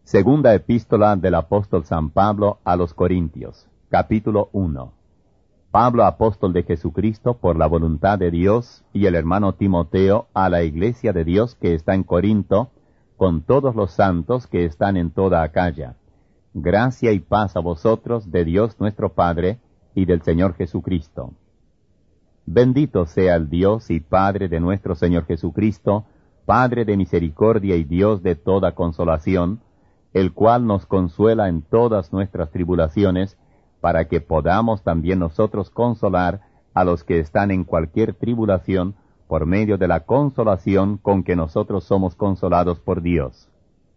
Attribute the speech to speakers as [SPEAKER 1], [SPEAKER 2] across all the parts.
[SPEAKER 1] Segunda epístola del apóstol San Pablo a los Corintios, capítulo 1. Pablo, apóstol de Jesucristo, por la voluntad de Dios, y el hermano Timoteo, a la iglesia de Dios que está en Corinto, con todos los santos que están en toda Acaya. Gracia y paz a vosotros de Dios nuestro Padre y del Señor Jesucristo. Bendito sea el Dios y Padre de nuestro Señor Jesucristo, Padre de misericordia y Dios de toda consolación, el cual nos consuela en todas nuestras tribulaciones, para que podamos también nosotros consolar a los que están en cualquier tribulación, por medio de la consolación con que nosotros somos consolados por Dios.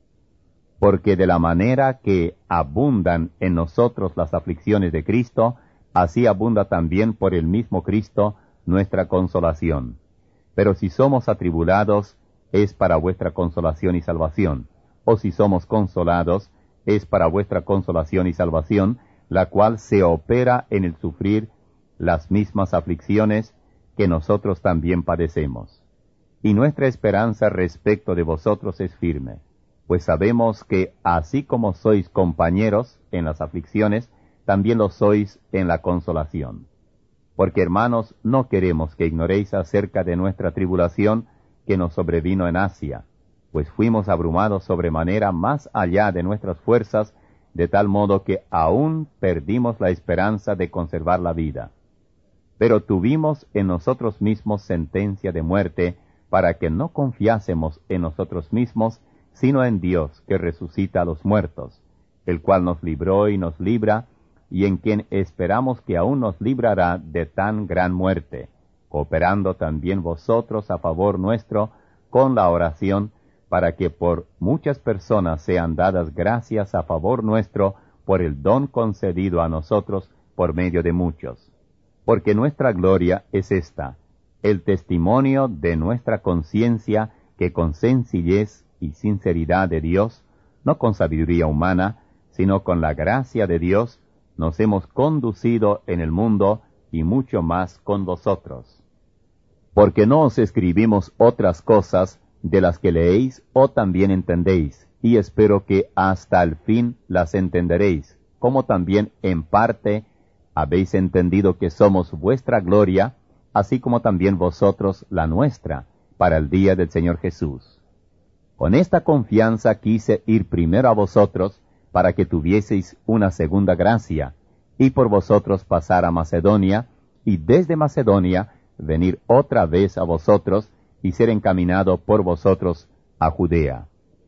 [SPEAKER 1] Porque de la manera que abundan en nosotros las aflicciones de Cristo, así abunda también por el mismo Cristo nuestra consolación. Pero si somos atribulados, es para vuestra consolación y salvación. O si somos consolados, es para vuestra consolación y salvación, la cual se opera en el sufrir las mismas aflicciones que nosotros también padecemos. Y nuestra esperanza respecto de vosotros es firme, pues sabemos que así como sois compañeros en las aflicciones, también lo sois en la consolación. Porque, hermanos, no queremos que ignoréis acerca de nuestra tribulación que nos sobrevino en Asia, pues fuimos abrumados sobremanera más allá de nuestras fuerzas, de tal modo que aún perdimos la esperanza de conservar la vida. Pero tuvimos en nosotros mismos sentencia de muerte, para que no confiásemos en nosotros mismos, sino en Dios, que resucita a los muertos, el cual nos libró y nos libra, y en quien esperamos que aún nos librará de tan gran muerte, cooperando también vosotros a favor nuestro con la oración, para que por muchas personas sean dadas gracias a favor nuestro por el don concedido a nosotros por medio de muchos. Porque nuestra gloria es esta, el testimonio de nuestra conciencia, que con sencillez y sinceridad de Dios, no con sabiduría humana, sino con la gracia de Dios, nos hemos conducido en el mundo, y mucho más con vosotros. Porque no os escribimos otras cosas de las que leéis o también entendéis, y espero que hasta el fin las entenderéis, como también en parte habéis entendido que somos vuestra gloria, así como también vosotros la nuestra, para el día del Señor Jesús. Con esta confianza quise ir primero a vosotros, para que tuvieseis una segunda gracia, y por vosotros pasar a Macedonia, y desde Macedonia venir otra vez a vosotros, y ser encaminado por vosotros a Judea.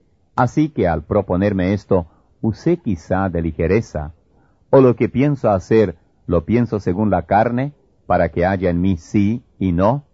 [SPEAKER 1] Así que al proponerme esto, usé quizá de ligereza, o lo que pienso hacer, lo pienso según la carne, para que haya en mí sí y no.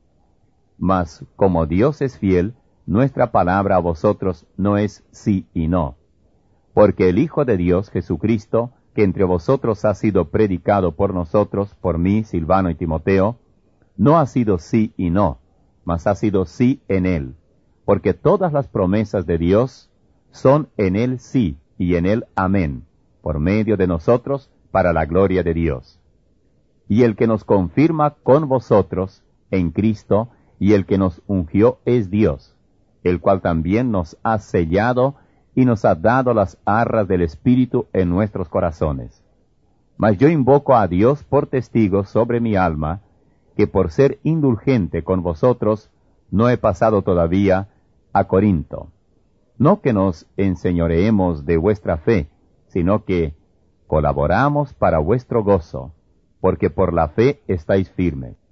[SPEAKER 1] Mas como Dios es fiel, nuestra palabra a vosotros no es sí y no. Porque el Hijo de Dios, Jesucristo, que entre vosotros ha sido predicado por nosotros, por mí, Silvano y Timoteo, no ha sido sí y no, mas ha sido sí en él, porque todas las promesas de Dios son en él sí y en él amén, por medio de nosotros, para la gloria de Dios. Y el que nos confirma con vosotros en Cristo, y el que nos ungió es Dios, el cual también nos ha sellado y nos ha dado las arras del Espíritu en nuestros corazones. Mas yo invoco a Dios por testigo sobre mi alma, que por ser indulgente con vosotros, no he pasado todavía a Corinto. No que nos enseñoreemos de vuestra fe, sino que colaboramos para vuestro gozo, porque por la fe estáis firmes.